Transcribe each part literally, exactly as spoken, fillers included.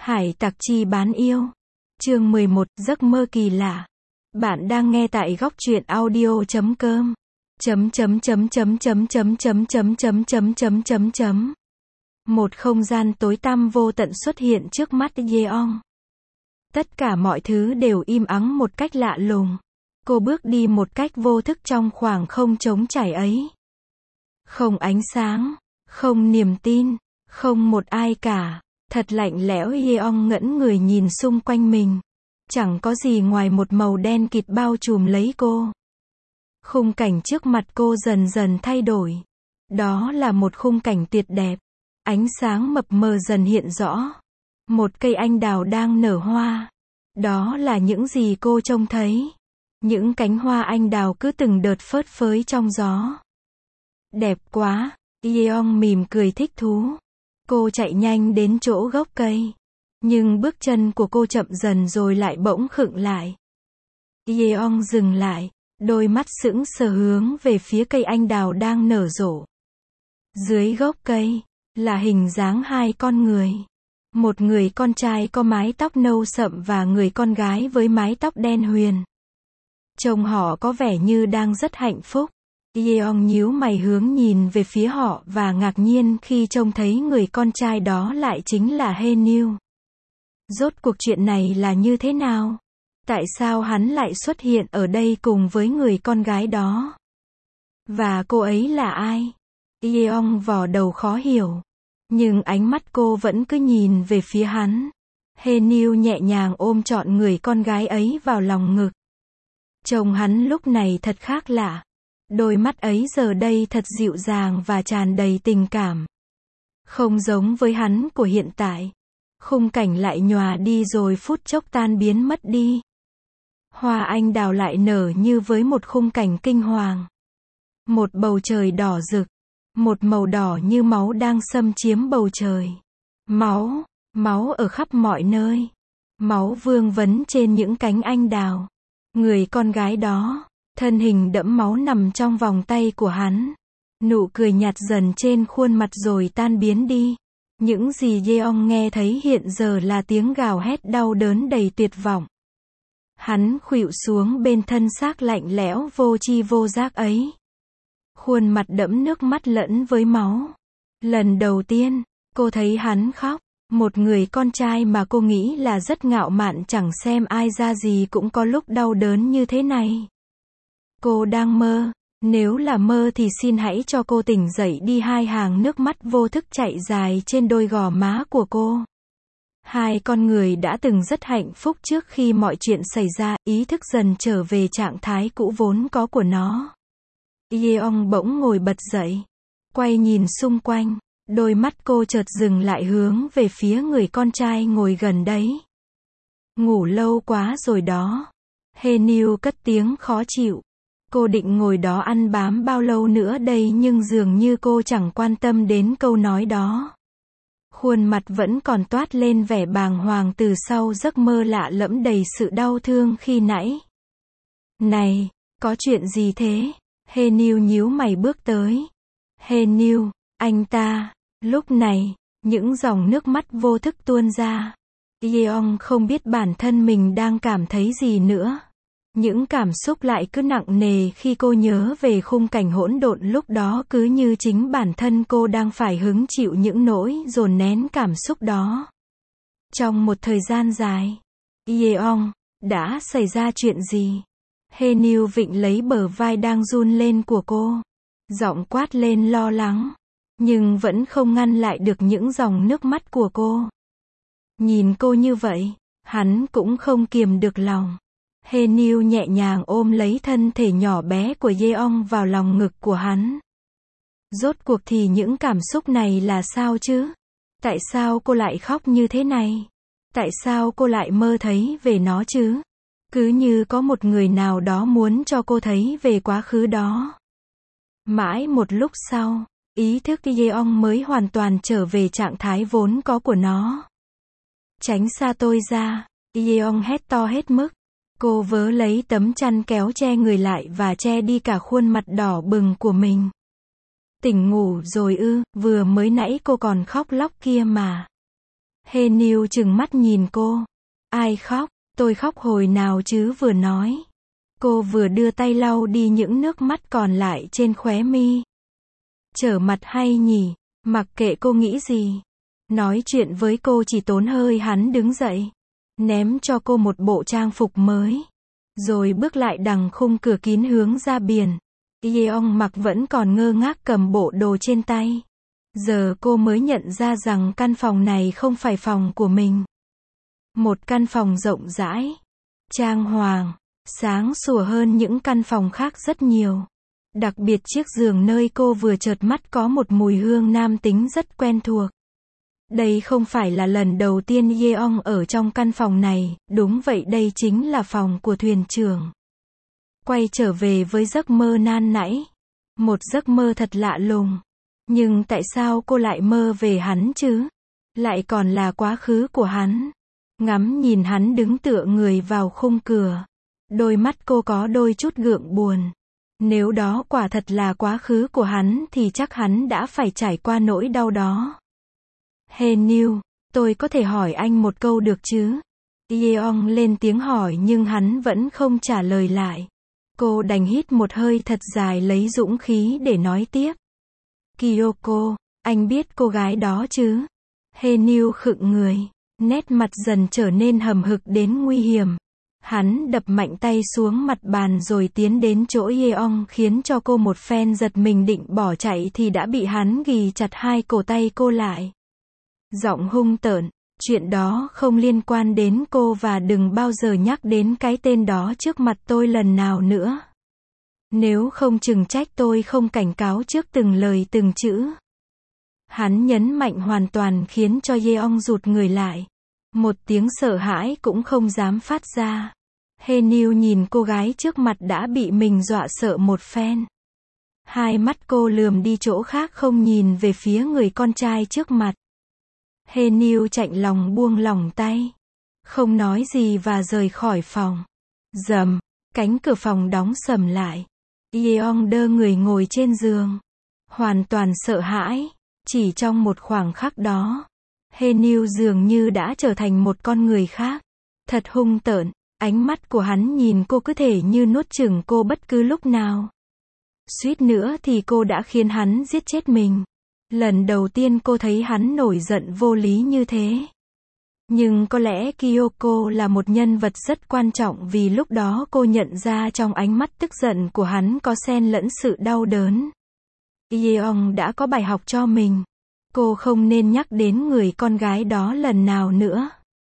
Hải tặc chi bán yêu. Chương mười một, giấc mơ kỳ lạ. Bạn đang nghe tại góc truyện audio chấm com. Chấm chấm chấm chấm chấm chấm chấm chấm chấm chấm chấm chấm chấm. Một không gian tối tăm vô tận xuất hiện trước mắt Yeong. Tất cả mọi thứ đều im ắng một cách lạ lùng. Cô bước đi một cách vô thức trong khoảng không trống trải ấy. Không ánh sáng, không niềm tin, không một ai cả. Thật lạnh lẽo. Yeong ngẩn người nhìn xung quanh mình. Chẳng có gì ngoài một màu đen kịt bao trùm lấy cô. Khung cảnh trước mặt cô dần dần thay đổi. Đó là một khung cảnh tuyệt đẹp. Ánh sáng mập mờ dần hiện rõ. Một cây anh đào đang nở hoa. Đó là những gì cô trông thấy. Những cánh hoa anh đào cứ từng đợt phớt phới trong gió. Đẹp quá. Yeong mỉm cười thích thú. Cô chạy nhanh đến chỗ gốc cây. Nhưng bước chân của cô chậm dần rồi lại bỗng khựng lại. Yeong dừng lại. Đôi mắt sững sờ hướng về phía cây anh đào đang nở rộ. Dưới gốc cây là hình dáng hai con người. Một người con trai có mái tóc nâu sậm và người con gái với mái tóc đen huyền. Trông họ có vẻ như đang rất hạnh phúc. Yeong nhíu mày hướng nhìn về phía họ và ngạc nhiên khi trông thấy người con trai đó lại chính là Hae-nil. Rốt cuộc chuyện này là như thế nào? Tại sao hắn lại xuất hiện ở đây cùng với người con gái đó? Và cô ấy là ai? Yeong vò đầu khó hiểu. Nhưng ánh mắt cô vẫn cứ nhìn về phía hắn. Hae-nil nhẹ nhàng ôm trọn người con gái ấy vào lòng ngực. Trông hắn lúc này thật khác lạ. Đôi mắt ấy giờ đây thật dịu dàng và tràn đầy tình cảm. Không giống với hắn của hiện tại. Khung cảnh lại nhòa đi rồi phút chốc tan biến mất đi. Hoa anh đào lại nở như với một khung cảnh kinh hoàng. Một bầu trời đỏ rực. Một màu đỏ như máu đang xâm chiếm bầu trời. Máu, máu ở khắp mọi nơi. Máu vương vấn trên những cánh anh đào. Người con gái đó, thân hình đẫm máu nằm trong vòng tay của hắn. Nụ cười nhạt dần trên khuôn mặt rồi tan biến đi. Những gì Yeong nghe thấy hiện giờ là tiếng gào hét đau đớn đầy tuyệt vọng. Hắn khuỵu xuống bên thân xác lạnh lẽo vô tri vô giác ấy. Khuôn mặt đẫm nước mắt lẫn với máu. Lần đầu tiên, cô thấy hắn khóc. Một người con trai mà cô nghĩ là rất ngạo mạn chẳng xem ai ra gì cũng có lúc đau đớn như thế này. Cô đang mơ. Nếu là mơ thì xin hãy cho cô tỉnh dậy đi. Hai hàng nước mắt vô thức chạy dài trên đôi gò má của cô. Hai con người đã từng rất hạnh phúc trước khi mọi chuyện xảy ra. Ý thức dần trở về trạng thái cũ vốn có của nó. Yeong bỗng ngồi bật dậy. Quay nhìn xung quanh. Đôi mắt cô chợt dừng lại hướng về phía người con trai ngồi gần đấy. Ngủ lâu quá rồi đó. Hae-nil cất tiếng khó chịu. Cô định ngồi đó ăn bám bao lâu nữa đây nhưng dường như cô chẳng quan tâm đến câu nói đó. Khuôn mặt vẫn còn toát lên vẻ bàng hoàng từ sau giấc mơ lạ lẫm đầy sự đau thương khi nãy. Này, có chuyện gì thế? Hae-nil nhíu mày bước tới. Hae-nil, anh ta. Lúc này, những dòng nước mắt vô thức tuôn ra. Yeong không biết bản thân mình đang cảm thấy gì nữa. Những cảm xúc lại cứ nặng nề khi cô nhớ về khung cảnh hỗn độn lúc đó cứ như chính bản thân cô đang phải hứng chịu những nỗi dồn nén cảm xúc đó. Trong một thời gian dài. Yeong, đã xảy ra chuyện gì? Hae-nil vịnh lấy bờ vai đang run lên của cô. Giọng quát lên lo lắng. Nhưng vẫn không ngăn lại được những dòng nước mắt của cô. Nhìn cô như vậy, hắn cũng không kiềm được lòng. Hae-nil nhẹ nhàng ôm lấy thân thể nhỏ bé của Yeong vào lòng ngực của hắn. Rốt cuộc thì những cảm xúc này là sao chứ? Tại sao cô lại khóc như thế này? Tại sao cô lại mơ thấy về nó chứ? Cứ như có một người nào đó muốn cho cô thấy về quá khứ đó. Mãi một lúc sau, ý thức Yeong mới hoàn toàn trở về trạng thái vốn có của nó. Tránh xa tôi ra, Yeong hét to hết mức. Cô vớ lấy tấm chăn kéo che người lại và che đi cả khuôn mặt đỏ bừng của mình. Tỉnh ngủ rồi ư? Vừa mới nãy cô còn khóc lóc kia mà. Heniu trừng mắt nhìn cô. Ai khóc? Tôi khóc hồi nào chứ vừa nói. Cô vừa đưa tay lau đi những nước mắt còn lại trên khóe mi. Trở mặt hay nhỉ? Mặc kệ cô nghĩ gì. Nói chuyện với cô chỉ tốn hơi. Hắn đứng dậy. Ném cho cô một bộ trang phục mới. Rồi bước lại đằng khung cửa kín hướng ra biển. Yeong mặc vẫn còn ngơ ngác cầm bộ đồ trên tay. Giờ cô mới nhận ra rằng căn phòng này không phải phòng của mình. Một căn phòng rộng rãi, trang hoàng, sáng sủa hơn những căn phòng khác rất nhiều. Đặc biệt chiếc giường nơi cô vừa chợt mắt có một mùi hương nam tính rất quen thuộc. Đây không phải là lần đầu tiên Yeong ở trong căn phòng này, đúng vậy đây chính là phòng của thuyền trưởng. Quay trở về với giấc mơ nan nãy. Một giấc mơ thật lạ lùng. Nhưng tại sao cô lại mơ về hắn chứ? Lại còn là quá khứ của hắn. Ngắm nhìn hắn đứng tựa người vào khung cửa. Đôi mắt cô có đôi chút gượng buồn. Nếu đó quả thật là quá khứ của hắn thì chắc hắn đã phải trải qua nỗi đau đó. Heniu, tôi có thể hỏi anh một câu được chứ? Yeong lên tiếng hỏi nhưng hắn vẫn không trả lời lại. Cô đành hít một hơi thật dài lấy dũng khí để nói tiếp. Kyoko, anh biết cô gái đó chứ? Heniu khựng người, nét mặt dần trở nên hầm hực đến nguy hiểm. Hắn đập mạnh tay xuống mặt bàn rồi tiến đến chỗ Yeong khiến cho cô một phen giật mình định bỏ chạy thì đã bị hắn ghì chặt hai cổ tay cô lại. Giọng hung tợn, chuyện đó không liên quan đến cô và đừng bao giờ nhắc đến cái tên đó trước mặt tôi lần nào nữa. Nếu không chừng trách tôi không cảnh cáo trước từng lời từng chữ. Hắn nhấn mạnh hoàn toàn khiến cho Yeong rụt người lại. Một tiếng sợ hãi cũng không dám phát ra. Heniu nhìn cô gái trước mặt đã bị mình dọa sợ một phen. Hai mắt cô lườm đi chỗ khác không nhìn về phía người con trai trước mặt. Heniu chạnh lòng buông lỏng tay. Không nói gì và rời khỏi phòng. Rầm, cánh cửa phòng đóng sầm lại. Yeong đơ người ngồi trên giường. Hoàn toàn sợ hãi. Chỉ trong một khoảng khắc đó. Heniu dường như đã trở thành một con người khác. Thật hung tợn. Ánh mắt của hắn nhìn cô cứ thể như nuốt chửng cô bất cứ lúc nào. Suýt nữa thì cô đã khiến hắn giết chết mình. Lần đầu tiên cô thấy hắn nổi giận vô lý như thế. Nhưng có lẽ Kyoko là một nhân vật rất quan trọng vì lúc đó cô nhận ra trong ánh mắt tức giận của hắn có xen lẫn sự đau đớn. Yeong đã có bài học cho mình. Cô không nên nhắc đến người con gái đó lần nào nữa.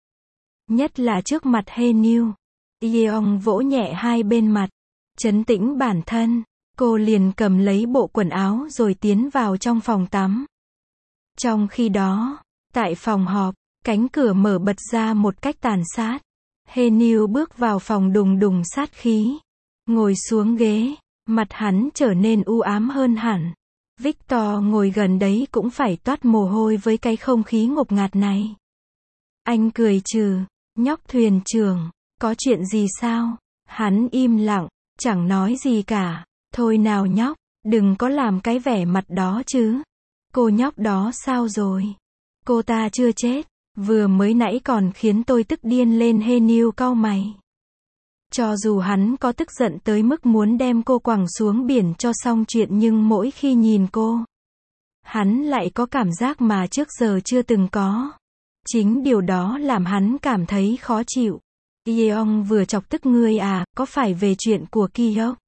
Nhất là trước mặt Heniu. Yeong vỗ nhẹ hai bên mặt. Trấn tĩnh bản thân. Cô liền cầm lấy bộ quần áo rồi tiến vào trong phòng tắm. Trong khi đó, tại phòng họp, cánh cửa mở bật ra một cách tàn sát. Heniu bước vào phòng đùng đùng sát khí. Ngồi xuống ghế, mặt hắn trở nên u ám hơn hẳn. Victor ngồi gần đấy cũng phải toát mồ hôi với cái không khí ngột ngạt này. Anh cười trừ, nhóc thuyền trưởng, có chuyện gì sao? Hắn im lặng, chẳng nói gì cả. Thôi nào nhóc, đừng có làm cái vẻ mặt đó chứ. Cô nhóc đó sao rồi? Cô ta chưa chết, vừa mới nãy còn khiến tôi tức điên lên. Heniu cau mày. Cho dù hắn có tức giận tới mức muốn đem cô quẳng xuống biển cho xong chuyện nhưng mỗi khi nhìn cô, hắn lại có cảm giác mà trước giờ chưa từng có. Chính điều đó làm hắn cảm thấy khó chịu. Yeong vừa chọc tức ngươi à, có phải về chuyện của Kyok?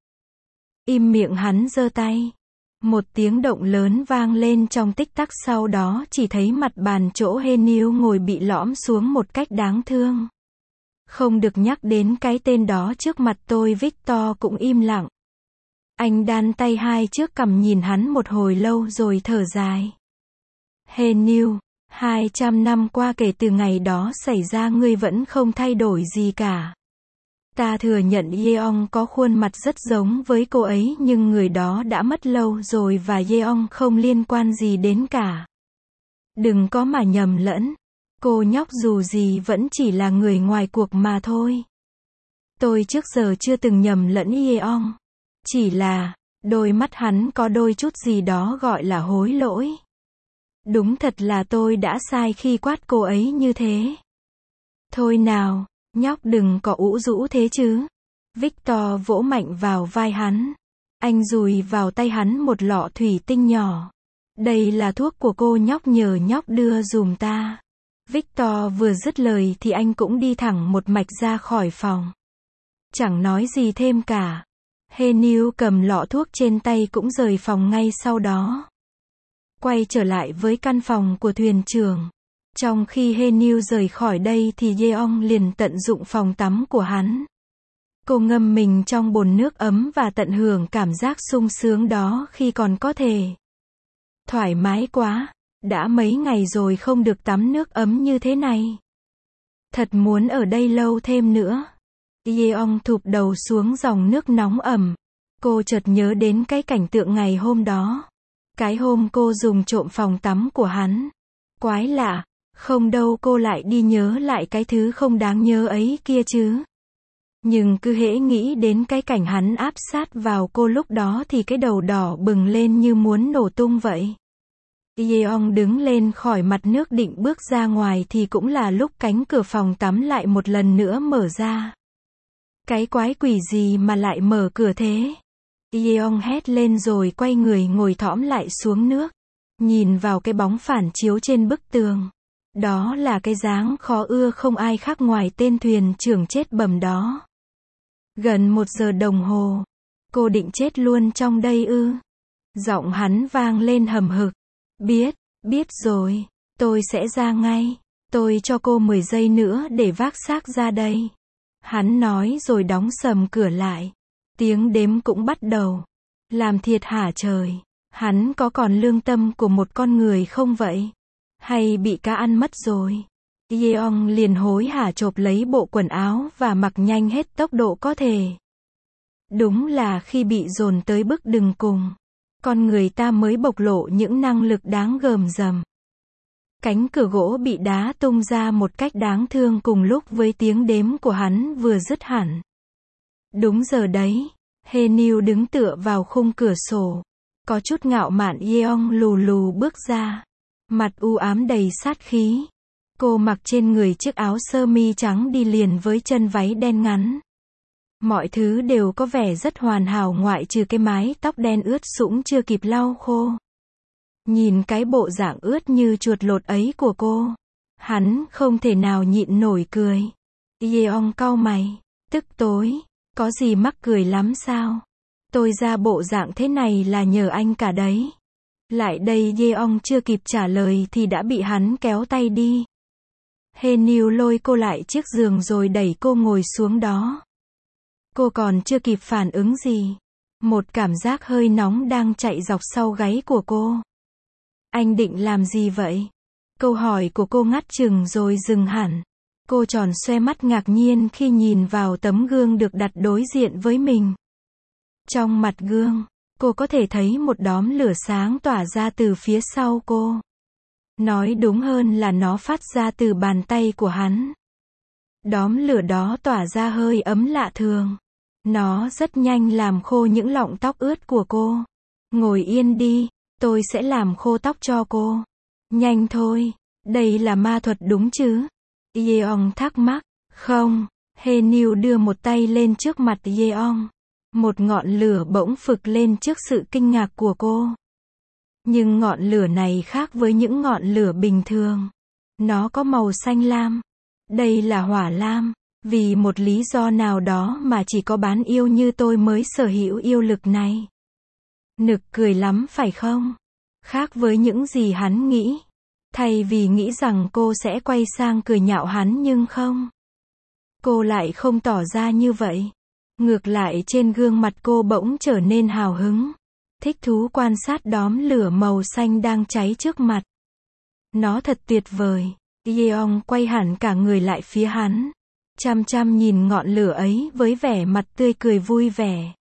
Im miệng, hắn giơ tay. Một tiếng động lớn vang lên trong tích tắc, sau đó chỉ thấy mặt bàn chỗ Heniu ngồi bị lõm xuống một cách đáng thương. Không được nhắc đến cái tên đó trước mặt tôi. Victor cũng im lặng. Anh đan tay hai trước cằm nhìn hắn một hồi lâu rồi thở dài. Heniu, hai trăm năm qua kể từ ngày đó xảy ra ngươi vẫn không thay đổi gì cả. Ta thừa nhận Yeong có khuôn mặt rất giống với cô ấy nhưng người đó đã mất lâu rồi và Yeong không liên quan gì đến cả. Đừng có mà nhầm lẫn. Cô nhóc dù gì vẫn chỉ là người ngoài cuộc mà thôi. Tôi trước giờ chưa từng nhầm lẫn Yeong. Chỉ là, đôi mắt hắn có đôi chút gì đó gọi là hối lỗi. Đúng thật là tôi đã sai khi quát cô ấy như thế. Thôi nào, nhóc đừng có ủ rũ thế chứ. Victor vỗ mạnh vào vai hắn. Anh dùi vào tay hắn một lọ thủy tinh nhỏ. Đây là thuốc của cô nhóc, nhờ nhóc đưa dùm ta. Victor vừa dứt lời thì anh cũng đi thẳng một mạch ra khỏi phòng. Chẳng nói gì thêm cả. Heniu cầm lọ thuốc trên tay cũng rời phòng ngay sau đó. Quay trở lại với căn phòng của thuyền trưởng. Trong khi Heniu rời khỏi đây thì Yeong liền tận dụng phòng tắm của hắn. Cô ngâm mình trong bồn nước ấm và tận hưởng cảm giác sung sướng đó khi còn có thể. Thoải mái quá, đã mấy ngày rồi không được tắm nước ấm như thế này. Thật muốn ở đây lâu thêm nữa. Yeong thụp đầu xuống dòng nước nóng ẩm. Cô chợt nhớ đến cái cảnh tượng ngày hôm đó. Cái hôm cô dùng trộm phòng tắm của hắn. Quái lạ, không đâu cô lại đi nhớ lại cái thứ không đáng nhớ ấy kia chứ. Nhưng cứ hễ nghĩ đến cái cảnh hắn áp sát vào cô lúc đó thì cái đầu đỏ bừng lên như muốn nổ tung vậy. Yeong đứng lên khỏi mặt nước định bước ra ngoài thì cũng là lúc cánh cửa phòng tắm lại một lần nữa mở ra. Cái quái quỷ gì mà lại mở cửa thế? Yeong hét lên rồi quay người ngồi thõm lại xuống nước. Nhìn vào cái bóng phản chiếu trên bức tường. Đó là cái dáng khó ưa không ai khác ngoài tên thuyền trưởng chết bầm đó. Gần một giờ đồng hồ. Cô định chết luôn trong đây ư? Giọng hắn vang lên hầm hực. Biết, biết rồi, tôi sẽ ra ngay. Tôi cho cô mười giây nữa để vác xác ra đây. Hắn nói rồi đóng sầm cửa lại. Tiếng đếm cũng bắt đầu. Làm thiệt hả trời? Hắn có còn lương tâm của một con người không vậy? Hay bị cá ăn mất rồi? Yeong liền hối hả chộp lấy bộ quần áo và mặc nhanh hết tốc độ có thể. Đúng là khi bị dồn tới bước đường cùng, con người ta mới bộc lộ những năng lực đáng gờm dầm. Cánh cửa gỗ bị đá tung ra một cách đáng thương cùng lúc với tiếng đếm của hắn vừa dứt hẳn. Đúng giờ đấy, Heniu đứng tựa vào khung cửa sổ. Có chút ngạo mạn Yeong lù lù bước ra. Mặt u ám đầy sát khí. Cô mặc trên người chiếc áo sơ mi trắng đi liền với chân váy đen ngắn. Mọi thứ đều có vẻ rất hoàn hảo ngoại trừ cái mái tóc đen ướt sũng chưa kịp lau khô. Nhìn cái bộ dạng ướt như chuột lột ấy của cô, hắn không thể nào nhịn nổi cười. Yeong cau mày, tức tối, có gì mắc cười lắm sao? Tôi ra bộ dạng thế này là nhờ anh cả đấy. Lại đây Yeong chưa kịp trả lời thì đã bị hắn kéo tay đi. Heniu lôi cô lại chiếc giường rồi đẩy cô ngồi xuống đó. Cô còn chưa kịp phản ứng gì. Một cảm giác hơi nóng đang chạy dọc sau gáy của cô. Anh định làm gì vậy? Câu hỏi của cô ngắt chừng rồi dừng hẳn. Cô tròn xoe mắt ngạc nhiên khi nhìn vào tấm gương được đặt đối diện với mình. Trong mặt gương, cô có thể thấy một đốm lửa sáng tỏa ra từ phía sau cô. Nói đúng hơn là nó phát ra từ bàn tay của hắn. Đốm lửa đó tỏa ra hơi ấm lạ thường. Nó rất nhanh làm khô những lọng tóc ướt của cô. Ngồi yên đi, tôi sẽ làm khô tóc cho cô. Nhanh thôi, đây là ma thuật đúng chứ? Yeong thắc mắc. Không, Heniu đưa một tay lên trước mặt Yeong. Một ngọn lửa bỗng phực lên trước sự kinh ngạc của cô. Nhưng ngọn lửa này khác với những ngọn lửa bình thường. Nó có màu xanh lam. Đây là hỏa lam. Vì một lý do nào đó mà chỉ có bán yêu như tôi mới sở hữu yêu lực này. Nực cười lắm phải không? Khác với những gì hắn nghĩ. Thay vì nghĩ rằng cô sẽ quay sang cười nhạo hắn nhưng không. Cô lại không tỏ ra như vậy. Ngược lại trên gương mặt cô bỗng trở nên hào hứng. Thích thú quan sát đốm lửa màu xanh đang cháy trước mặt. Nó thật tuyệt vời. Yeong quay hẳn cả người lại phía hắn. Chăm chăm nhìn ngọn lửa ấy với vẻ mặt tươi cười vui vẻ.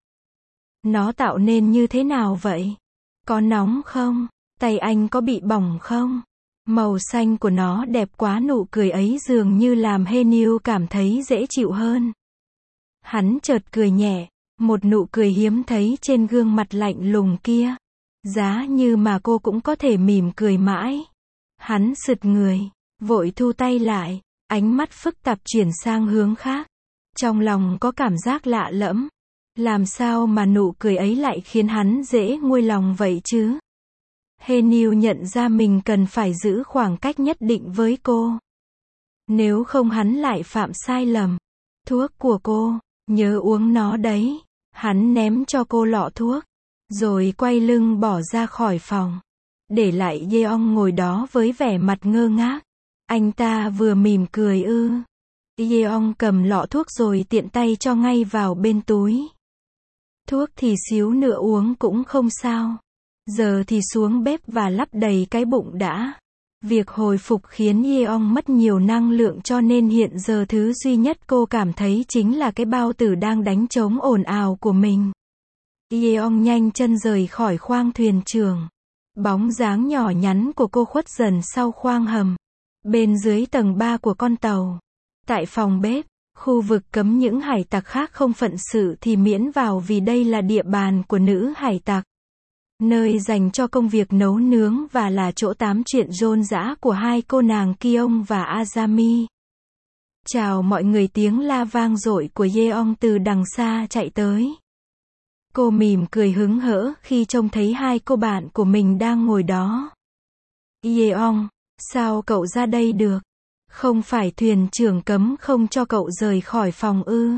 Nó tạo nên như thế nào vậy? Có nóng không? Tay anh có bị bỏng không? Màu xanh của nó đẹp quá, nụ cười ấy dường như làm Heniu cảm thấy dễ chịu hơn. Hắn chợt cười nhẹ, một nụ cười hiếm thấy trên gương mặt lạnh lùng kia. Giá như mà cô cũng có thể mỉm cười mãi. Hắn sượt người, vội thu tay lại, ánh mắt phức tạp chuyển sang hướng khác. Trong lòng có cảm giác lạ lẫm. Làm sao mà nụ cười ấy lại khiến hắn dễ nguôi lòng vậy chứ? Heniu nhận ra mình cần phải giữ khoảng cách nhất định với cô. Nếu không hắn lại phạm sai lầm. Thuốc của cô, nhớ uống nó đấy. Hắn ném cho cô lọ thuốc, rồi quay lưng bỏ ra khỏi phòng. Để lại Yeong ngồi đó với vẻ mặt ngơ ngác. Anh ta vừa mỉm cười ư. Yeong cầm lọ thuốc rồi tiện tay cho ngay vào bên túi. Thuốc thì xíu nữa uống cũng không sao. Giờ thì xuống bếp và lắp đầy cái bụng đã. Việc hồi phục khiến Yeong mất nhiều năng lượng cho nên hiện giờ thứ duy nhất cô cảm thấy chính là cái bao tử đang đánh trống ồn ào của mình. Yeong nhanh chân rời khỏi khoang thuyền trưởng. Bóng dáng nhỏ nhắn của cô khuất dần sau khoang hầm. Bên dưới tầng ba của con tàu. Tại phòng bếp, khu vực cấm những hải tặc khác không phận sự thì miễn vào vì đây là địa bàn của nữ hải tặc. Nơi dành cho công việc nấu nướng và là chỗ tám chuyện rôm rã của hai cô nàng Kyung và Azami. Chào mọi người, tiếng la vang dội của Yeong từ đằng xa chạy tới. Cô mỉm cười hứng hở khi trông thấy hai cô bạn của mình đang ngồi đó. Yeong, sao cậu ra đây được? Không phải thuyền trưởng cấm không cho cậu rời khỏi phòng ư?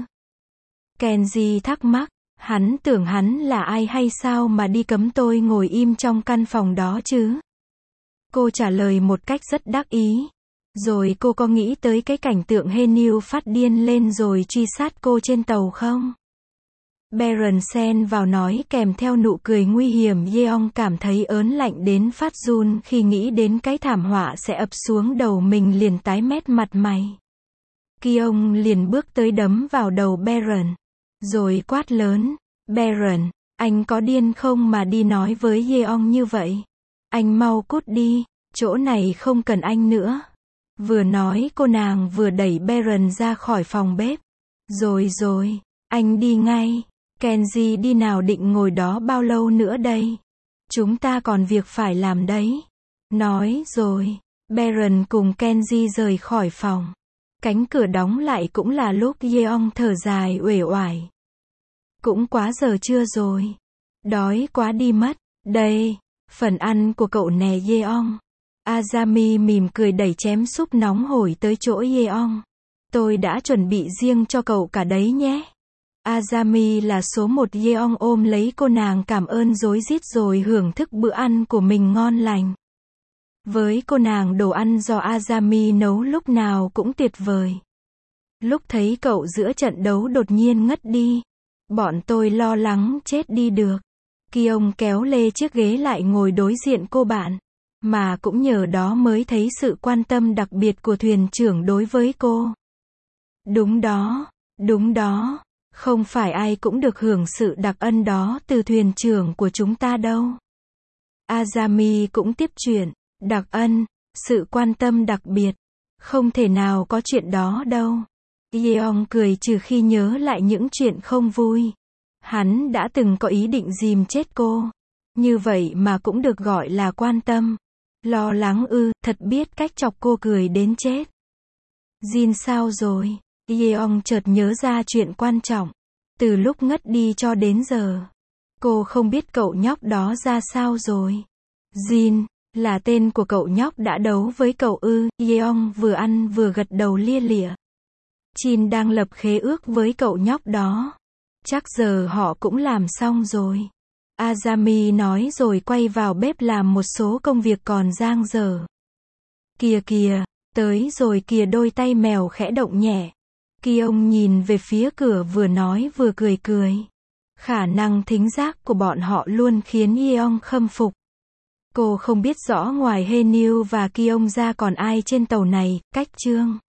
Kenji thắc mắc. Hắn tưởng hắn là ai hay sao mà đi cấm tôi ngồi im trong căn phòng đó chứ? Cô trả lời một cách rất đắc ý. Rồi cô có nghĩ tới cái cảnh tượng Heniu phát điên lên rồi truy sát cô trên tàu không? Baron xen vào nói kèm theo nụ cười nguy hiểm. Yeong cảm thấy ớn lạnh đến phát run khi nghĩ đến cái thảm họa sẽ ập xuống đầu mình, liền tái mét mặt mày. Kyung liền bước tới đấm vào đầu Baron. Rồi quát lớn, Baron, anh có điên không mà đi nói với Yeong như vậy? Anh mau cút đi, chỗ này không cần anh nữa. Vừa nói cô nàng vừa đẩy Baron ra khỏi phòng bếp. Rồi rồi, anh đi ngay. Kenji đi nào, định ngồi đó bao lâu nữa đây? Chúng ta còn việc phải làm đấy. Nói rồi, Baron cùng Kenji rời khỏi phòng. Cánh cửa đóng lại cũng là lúc Yeong thở dài uể oải. Cũng quá giờ trưa rồi. Đói quá đi mất. Đây, phần ăn của cậu nè Yeong. Azami mỉm cười đẩy chém súp nóng hổi tới chỗ Yeong. Tôi đã chuẩn bị riêng cho cậu cả đấy nhé. Azami là số một. Yeong ôm lấy cô nàng cảm ơn rối rít rồi hưởng thức bữa ăn của mình ngon lành. Với cô nàng, đồ ăn do Azami nấu lúc nào cũng tuyệt vời. Lúc thấy cậu giữa trận đấu đột nhiên ngất đi, bọn tôi lo lắng chết đi được. Kyung kéo lê chiếc ghế lại ngồi đối diện cô bạn. Mà cũng nhờ đó mới thấy sự quan tâm đặc biệt của thuyền trưởng đối với cô. Đúng đó, đúng đó. Không phải ai cũng được hưởng sự đặc ân đó từ thuyền trưởng của chúng ta đâu. Azami cũng tiếp chuyện. Đặc ân, sự quan tâm đặc biệt. Không thể nào có chuyện đó đâu. Yeong cười trừ khi nhớ lại những chuyện không vui. Hắn đã từng có ý định dìm chết cô. Như vậy mà cũng được gọi là quan tâm. Lo lắng ư, thật biết cách chọc cô cười đến chết. Jin sao rồi? Yeong chợt nhớ ra chuyện quan trọng. Từ lúc ngất đi cho đến giờ, cô không biết cậu nhóc đó ra sao rồi. Jin, là tên của cậu nhóc đã đấu với cậu ư? Yeong vừa ăn vừa gật đầu lia lịa. Jin đang lập khế ước với cậu nhóc đó. Chắc giờ họ cũng làm xong rồi. Azami nói rồi quay vào bếp làm một số công việc còn dang dở. Kìa kìa, tới rồi kìa, đôi tay mèo khẽ động nhẹ. Kyung nhìn về phía cửa vừa nói vừa cười cười. Khả năng thính giác của bọn họ luôn khiến Yeong khâm phục. Cô không biết rõ ngoài Heniu và Kyung ra còn ai trên tàu này. Cách chương